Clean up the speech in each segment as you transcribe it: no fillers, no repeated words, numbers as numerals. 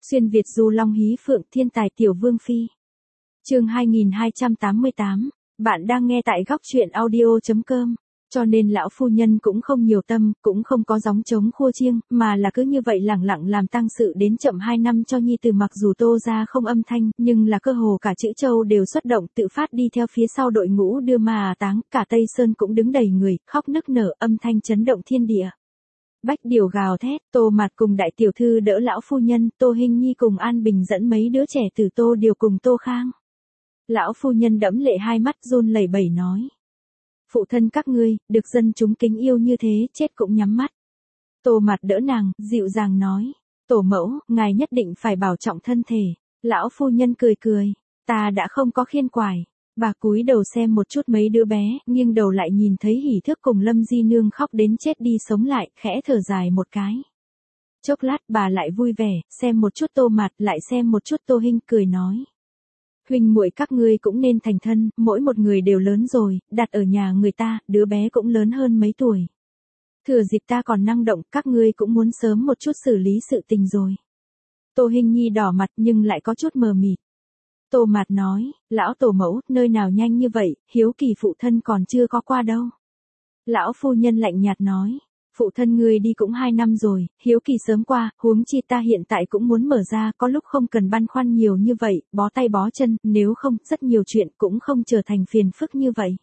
Xuyên Việt du long hí phượng thiên tài tiểu vương phi. Chương 2288, bạn đang nghe tại góc truyện audio.com. Cho nên lão phu nhân cũng không nhiều tâm, cũng không có gióng trống khua chiêng, mà là cứ như vậy lẳng lặng làm tang sự đến chậm 2 năm cho nhi tử. Mặc dù Tô gia không âm thanh, nhưng là cơ hồ cả chữ Châu đều xuất động tự phát đi theo phía sau đội ngũ đưa mà táng, cả Tây Sơn cũng đứng đầy người, khóc nức nở, âm thanh chấn động thiên địa. Bách điều gào thét, Tô Mạt cùng đại tiểu thư đỡ lão phu nhân, Tô Hinh Nhi cùng An Bình dẫn mấy đứa trẻ từ Tô Điều cùng Tô Khang. Lão phu nhân đẫm lệ, hai mắt run lẩy bẩy nói: phụ thân các ngươi, được dân chúng kính yêu như thế, chết cũng nhắm mắt. Tô Mạt đỡ nàng, dịu dàng nói: tổ mẫu, ngài nhất định phải bảo trọng thân thể. Lão phu nhân cười cười: ta đã không có khiên quải. Bà cúi đầu xem một chút mấy đứa bé, nhưng đầu lại nhìn thấy Hỉ Thước cùng Lâm Di Nương khóc đến chết đi sống lại, khẽ thở dài một cái. Chốc lát bà lại vui vẻ, xem một chút Tô Mạt, lại xem một chút Tô Hinh, cười nói: huynh muội các ngươi cũng nên thành thân, mỗi một người đều lớn rồi, đặt ở nhà người ta, đứa bé cũng lớn hơn mấy tuổi. Thừa dịp ta còn năng động, các ngươi cũng muốn sớm một chút xử lý sự tình rồi. Tô Hinh Nhi đỏ mặt nhưng lại có chút mờ mịt. Tô Mạt nói: lão tổ mẫu, nơi nào nhanh như vậy, hiếu kỳ phụ thân còn chưa có qua đâu. Lão phu nhân lạnh nhạt nói: phụ thân ngươi đi cũng 2 năm rồi, hiếu kỳ sớm qua, huống chi ta hiện tại cũng muốn mở ra, có lúc không cần băn khoăn nhiều như vậy, bó tay bó chân, nếu không, rất nhiều chuyện cũng không trở thành phiền phức như vậy.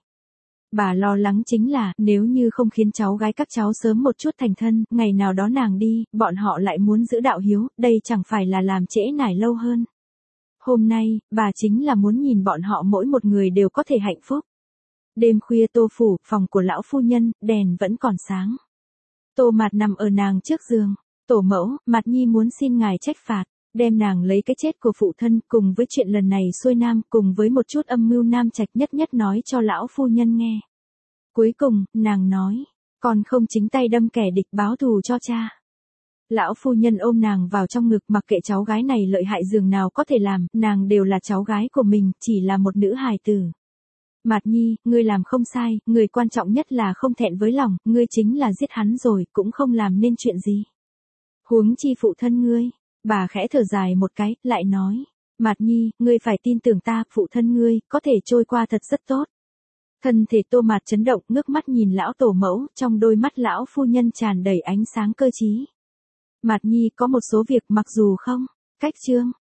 Bà lo lắng chính là, nếu như không khiến cháu gái các cháu sớm một chút thành thân, ngày nào đó nàng đi, bọn họ lại muốn giữ đạo hiếu, đây chẳng phải là làm trễ nải lâu hơn. Hôm nay, bà chính là muốn nhìn bọn họ mỗi một người đều có thể hạnh phúc. Đêm khuya Tô phủ, phòng của lão phu nhân, đèn vẫn còn sáng. Tô Mạt nằm ở nàng trước giường. Tổ mẫu, Mạt Nhi muốn xin ngài trách phạt, đem nàng lấy cái chết của phụ thân, cùng với chuyện lần này xuôi nam, cùng với một chút âm mưu nam trạch nhất nhất nói cho lão phu nhân nghe. Cuối cùng, nàng nói: còn không chính tay đâm kẻ địch báo thù cho cha. Lão phu nhân ôm nàng vào trong ngực, mặc kệ cháu gái này lợi hại giường nào có thể làm, nàng đều là cháu gái của mình, chỉ là một nữ hài tử. Mạt Nhi, ngươi làm không sai, người quan trọng nhất là không thẹn với lòng, ngươi chính là giết hắn rồi, cũng không làm nên chuyện gì. Huống chi phụ thân ngươi. Bà khẽ thở dài một cái, lại nói: Mạt Nhi, ngươi phải tin tưởng ta, phụ thân ngươi, có thể trôi qua thật rất tốt. Thân thể Tô Mạt chấn động, ngước mắt nhìn lão tổ mẫu, trong đôi mắt lão phu nhân tràn đầy ánh sáng cơ trí. Mạt Nhi, có một số việc mặc dù không cách chương